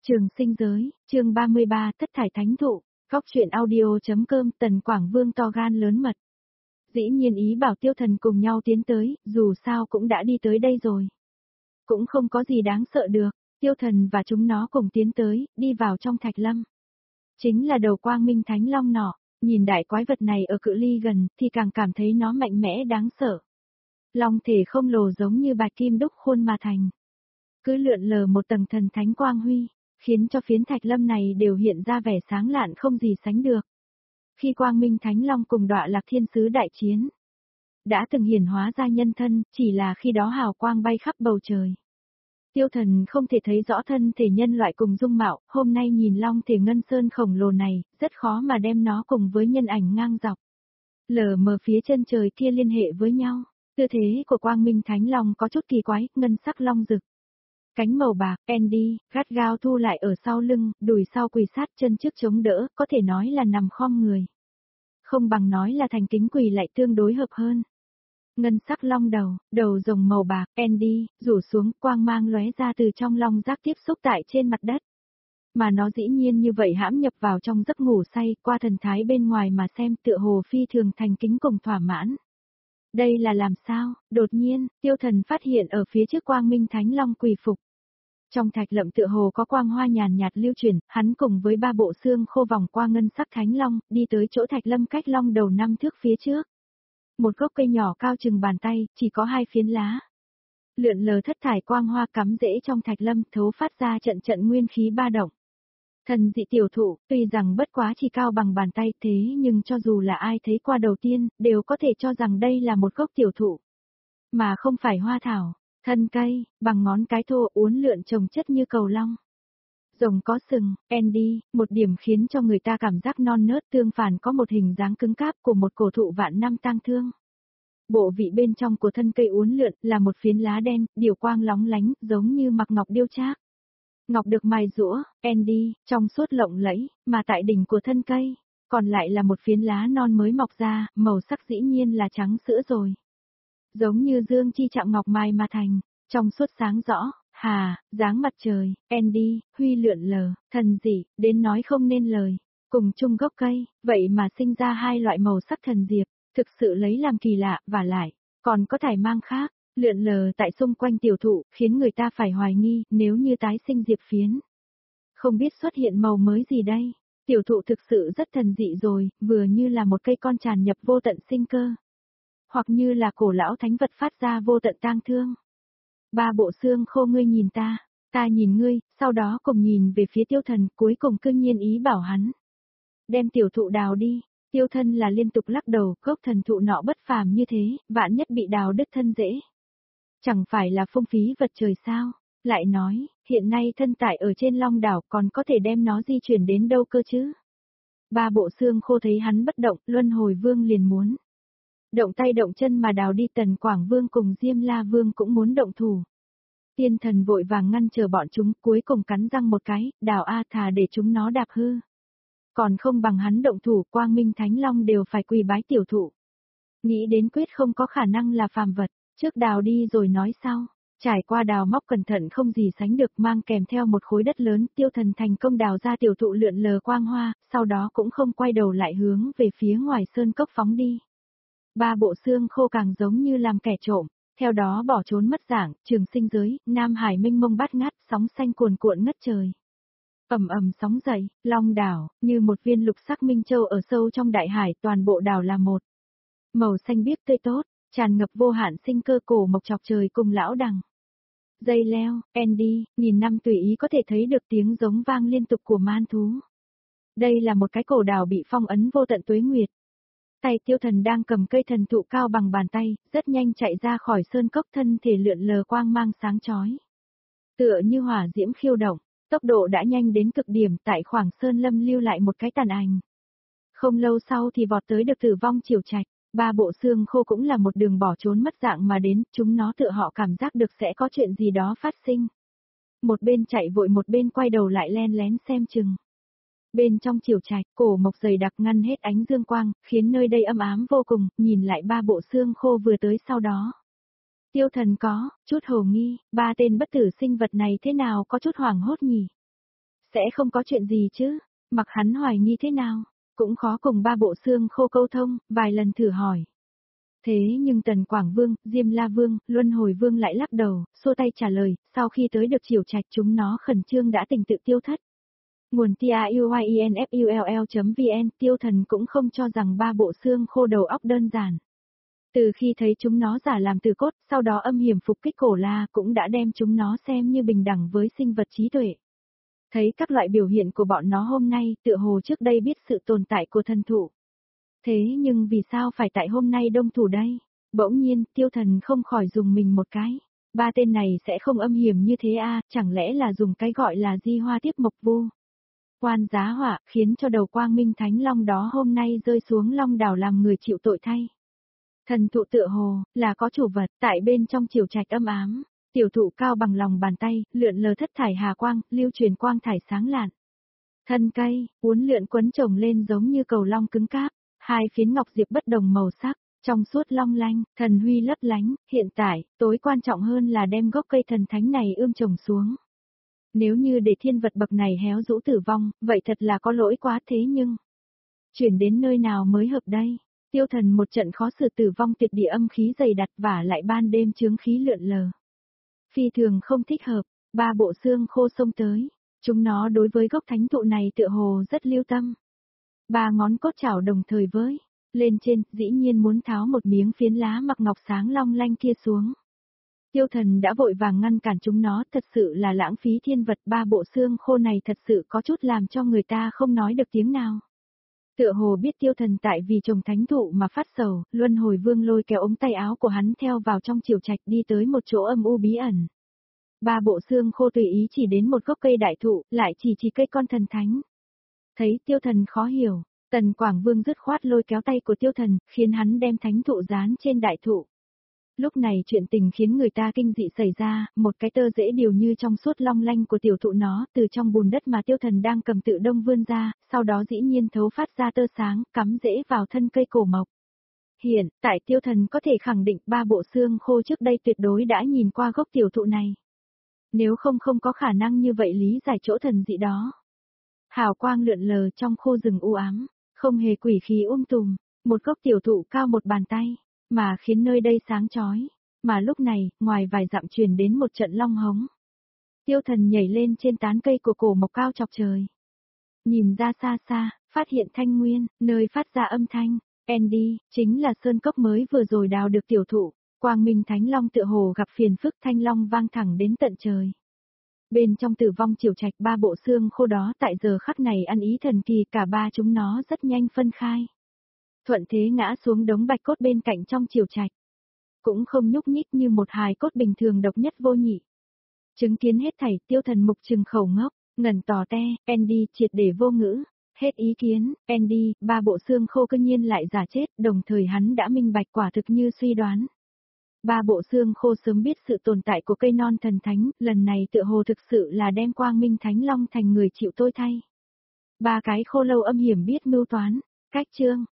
Trường sinh giới, chương 33 Thất thải thánh thụ, góc truyện audio.com. Tần Quảng Vương to gan lớn mật. Dĩ nhiên ý bảo Tiêu Thần cùng nhau tiến tới, dù sao cũng đã đi tới đây rồi. Cũng không có gì đáng sợ được, Tiêu Thần và chúng nó cùng tiến tới, đi vào trong thạch lâm. Chính là đầu quang minh thánh long nọ, nhìn đại quái vật này ở cự ly gần thì càng cảm thấy nó mạnh mẽ đáng sợ. Long thể không lồ giống như bạch kim đúc khuôn mà thành. Cứ lượn lờ một tầng thần thánh quang huy, khiến cho phiến thạch lâm này đều hiện ra vẻ sáng lạn không gì sánh được. Khi quang minh thánh long cùng Đọa Lạc Thiên Sứ đại chiến, đã từng hiển hóa ra nhân thân, chỉ là khi đó hào quang bay khắp bầu trời. Tiêu Thần không thể thấy rõ thân thể nhân loại cùng dung mạo, hôm nay nhìn long thể ngân sơn khổng lồ này, rất khó mà đem nó cùng với nhân ảnh ngang dọc. Lờ mờ phía chân trời kia liên hệ với nhau, tư thế của quang minh thánh long có chút kỳ quái, ngân sắc long rực. Cánh màu bạc, Andy, gắt gao thu lại ở sau lưng, đùi sau quỳ sát, chân trước chống đỡ, có thể nói là nằm khom người. Không bằng nói là thành kính quỳ lại tương đối hợp hơn. Ngân sắc long đầu rồng màu bạc, Andy, rủ xuống, quang mang lóe ra từ trong long giác tiếp xúc tại trên mặt đất. Mà nó dĩ nhiên như vậy hãm nhập vào trong giấc ngủ say, qua thần thái bên ngoài mà xem tựa hồ phi thường thành kính cùng thỏa mãn. Đây là làm sao? Đột nhiên, Tiêu Thần phát hiện ở phía trước quang minh thánh long quỳ phục. Trong thạch lậm tựa hồ có quang hoa nhàn nhạt lưu chuyển, hắn cùng với ba bộ xương khô vòng qua ngân sắc thánh long, đi tới chỗ thạch lâm cách long đầu 5 thước phía trước. Một gốc cây nhỏ cao chừng bàn tay, chỉ có 2 phiến lá. Lượn lờ thất thải quang hoa cắm rễ trong thạch lâm, thấu phát ra trận trận nguyên khí ba động. Thần dị tiểu thụ, tuy rằng bất quá chỉ cao bằng bàn tay thế nhưng cho dù là ai thấy qua đầu tiên, đều có thể cho rằng đây là một gốc tiểu thụ. Mà không phải hoa thảo. Thân cây, bằng ngón cái thô uốn lượn chồng chất như cầu long. Rồng có sừng, Andy, một điểm khiến cho người ta cảm giác non nớt tương phản có một hình dáng cứng cáp của một cổ thụ vạn năm tang thương. Bộ vị bên trong của thân cây uốn lượn là một phiến lá đen, điều quang lóng lánh, giống như mặc ngọc điêu trác. Ngọc được mài rũa, Andy, trong suốt lộng lẫy, mà tại đỉnh của thân cây, còn lại là một phiến lá non mới mọc ra, màu sắc dĩ nhiên là trắng sữa rồi. Giống như dương chi trạng ngọc mài mà thành, trong suốt sáng rõ, dáng mặt trời, Andy, huy lượn lờ, thần dị, đến nói không nên lời, cùng chung gốc cây, vậy mà sinh ra 2 loại màu sắc thần diệp, thực sự lấy làm kỳ lạ, và lại, còn có thải mang khác, lượn lờ tại xung quanh tiểu thụ, khiến người ta phải hoài nghi, nếu như tái sinh diệp phiến. Không biết xuất hiện màu mới gì đây, tiểu thụ thực sự rất thần dị rồi, vừa như là một cây con tràn nhập vô tận sinh cơ. Hoặc như là cổ lão thánh vật phát ra vô tận tang thương. Ba bộ xương khô ngươi nhìn ta nhìn ngươi, sau đó cùng nhìn về phía Tiêu Thần, cuối cùng cương nhiên ý bảo hắn. Đem tiểu thụ đào đi, Tiêu Thần là liên tục lắc đầu, gốc thần thụ nọ bất phàm như thế, vạn nhất bị đào đứt thân rễ. Chẳng phải là phung phí vật trời sao, lại nói, hiện nay thân tại ở trên Long đảo còn có thể đem nó di chuyển đến đâu cơ chứ. Ba bộ xương khô thấy hắn bất động, Luân Hồi Vương liền muốn. Động tay động chân mà đào đi. Tần Quảng Vương cùng Diêm La Vương cũng muốn động thủ. Tiên thần vội vàng ngăn chờ bọn chúng, cuối cùng cắn răng một cái, đào thà để chúng nó đạp hư. Còn không bằng hắn động thủ, quang minh thánh long đều phải quỳ bái tiểu thụ. Nghĩ đến quyết không có khả năng là phàm vật, trước đào đi rồi nói sau. Trải qua đào móc cẩn thận không gì sánh được, mang kèm theo một khối đất lớn, Tiêu Thần thành công đào ra tiểu thụ lượn lờ quang hoa, sau đó cũng không quay đầu lại hướng về phía ngoài sơn cốc phóng đi. Ba bộ xương khô càng giống như làm kẻ trộm, theo đó bỏ trốn mất dạng, trường sinh giới, Nam Hải mênh mông bát ngát, sóng xanh cuồn cuộn ngất trời. Ầm ầm sóng dậy, Long đảo, như một viên lục sắc minh châu ở sâu trong đại hải, toàn bộ đảo là một. Màu xanh biếc tươi tốt, tràn ngập vô hạn sinh cơ, cổ mộc chọc trời cùng lão đằng. Dây leo, Andy, nghìn năm tùy ý có thể thấy được tiếng giống vang liên tục của man thú. Đây là một cái cổ đảo bị phong ấn vô tận tuế nguyệt. Tay Tiêu Thần đang cầm cây thần thụ cao bằng bàn tay, rất nhanh chạy ra khỏi sơn cốc, thân thể lượn lờ quang mang sáng chói. Tựa như hỏa diễm khiêu động, tốc độ đã nhanh đến cực điểm, tại khoảng sơn lâm lưu lại một cái tàn ảnh. Không lâu sau thì vọt tới được Tử Vong Triều Trạch, ba bộ xương khô cũng là một đường bỏ trốn mất dạng mà đến, chúng nó tựa họ cảm giác được sẽ có chuyện gì đó phát sinh. Một bên chạy vội một bên quay đầu lại len lén xem chừng. Bên trong triều trạch, cổ mộc dày đặc ngăn hết ánh dương quang, khiến nơi đây âm ám vô cùng, nhìn lại ba bộ xương khô vừa tới sau đó. Tiêu Thần có chút hồ nghi, ba tên bất tử sinh vật này thế nào có chút hoảng hốt nhỉ? Sẽ không có chuyện gì chứ, mặc hắn hoài nghi thế nào, cũng khó cùng ba bộ xương khô câu thông, vài lần thử hỏi. Thế nhưng Tần Quảng Vương, Diêm La Vương, Luân Hồi Vương lại lắc đầu, xua tay trả lời, sau khi tới được Chiểu Trạch chúng nó khẩn trương đã tình tự tiêu thất. Nguồn tiuyinfull.vn, Tiêu Thần cũng không cho rằng ba bộ xương khô đầu óc đơn giản. Từ khi thấy chúng nó giả làm từ cốt, sau đó âm hiểm phục kích Cổ La cũng đã đem chúng nó xem như bình đẳng với sinh vật trí tuệ. Thấy các loại biểu hiện của bọn nó hôm nay, tựa hồ trước đây biết sự tồn tại của thần thụ. Thế nhưng vì sao phải tại hôm nay đông thủ đây? Bỗng nhiên, Tiêu Thần không khỏi dùng mình một cái. Ba tên này sẽ không âm hiểm như thế à, chẳng lẽ là dùng cái gọi là di hoa tiếp mộc vu. Quan giá họa, khiến cho đầu quang minh thánh long đó hôm nay rơi xuống long đảo làm người chịu tội thay. Thần thụ tựa hồ, là có chủ vật, tại bên trong Chiểu Trạch âm ám. Tiểu thụ cao bằng lòng bàn tay, lượn lờ thất thải hà quang, lưu truyền quang thải sáng lạn. Thân cây, uốn lượn quấn chồng lên giống như cầu long cứng cáp, hai phiến ngọc diệp bất đồng màu sắc, trong suốt long lanh, thần huy lấp lánh, hiện tại, tối quan trọng hơn là đem gốc cây thần thánh này ươm trồng xuống. Nếu như để thiên vật bậc này héo rũ tử vong, vậy thật là có lỗi quá thế nhưng... Chuyển đến nơi nào mới hợp đây? Tiêu Thần một trận khó xử tử vong tuyệt địa âm khí dày đặc và lại ban đêm chướng khí lượn lờ. Phi thường không thích hợp, ba bộ xương khô xông tới. Chúng nó đối với gốc thánh thụ này tựa hồ rất lưu tâm. Ba ngón cốt chảo đồng thời với, lên trên, dĩ nhiên muốn tháo một miếng phiến lá mặc ngọc sáng long lanh kia xuống. Tiêu Thần đã vội vàng ngăn cản chúng nó, thật sự là lãng phí thiên vật, ba bộ xương khô này thật sự có chút làm cho người ta không nói được tiếng nào. Tựa hồ biết Tiêu Thần tại vì trồng thánh thụ mà phát sầu, Luân Hồi Vương lôi kéo ống tay áo của hắn theo vào trong Chiểu Trạch đi tới một chỗ âm u bí ẩn. Ba bộ xương khô tùy ý chỉ đến một gốc cây đại thụ, lại chỉ cây con thần thánh. Thấy Tiêu Thần khó hiểu, Tần Quảng Vương dứt khoát lôi kéo tay của Tiêu Thần, khiến hắn đem thánh thụ dán trên đại thụ. Lúc này chuyện tình khiến người ta kinh dị xảy ra, một cái tơ dễ điều như trong suốt long lanh của tiểu thụ nó từ trong bùn đất mà Tiêu Thần đang cầm tự đông vươn ra, sau đó dĩ nhiên thấu phát ra tơ sáng, cắm rễ vào thân cây cổ mộc. Hiện, tại Tiêu Thần có thể khẳng định ba bộ xương khô trước đây tuyệt đối đã nhìn qua gốc tiểu thụ này. Nếu không có khả năng như vậy lý giải chỗ thần dị đó. Hào quang lượn lờ trong khu rừng u ám, không hề quỷ khí tùm, một gốc tiểu thụ cao một bàn tay, mà khiến nơi đây sáng chói. Mà lúc này, ngoài vài dặm truyền đến một trận long hống. Tiêu Thần nhảy lên trên tán cây của cổ mộc cao chọc trời. Nhìn ra xa xa, phát hiện thanh nguyên, nơi phát ra âm thanh. Andy, chính là sơn cốc mới vừa rồi đào được tiểu thụ. Quang Minh Thánh Long tựa hồ gặp phiền phức, thanh long vang thẳng đến tận trời. Bên trong Tử Vong Chiểu Trạch ba bộ xương khô đó tại giờ khắc này ăn ý thần kỳ, cả ba chúng nó rất nhanh phân khai. Thuận thế ngã xuống đống bạch cốt bên cạnh trong Chiểu Trạch. Cũng không nhúc nhích như một hài cốt bình thường độc nhất vô nhị. Chứng kiến hết thảy, Tiêu Thần mục trừng khẩu ngốc, ngẩn tò te, Andy triệt để vô ngữ. Hết ý kiến, Andy, ba bộ xương khô cơ nhiên lại giả chết, đồng thời hắn đã minh bạch quả thực như suy đoán. Ba bộ xương khô sớm biết sự tồn tại của cây non thần thánh, lần này tựa hồ thực sự là đem Quang Minh Thánh Long thành người chịu tôi thay. Ba cái khô lâu âm hiểm biết mưu toán, cách chương.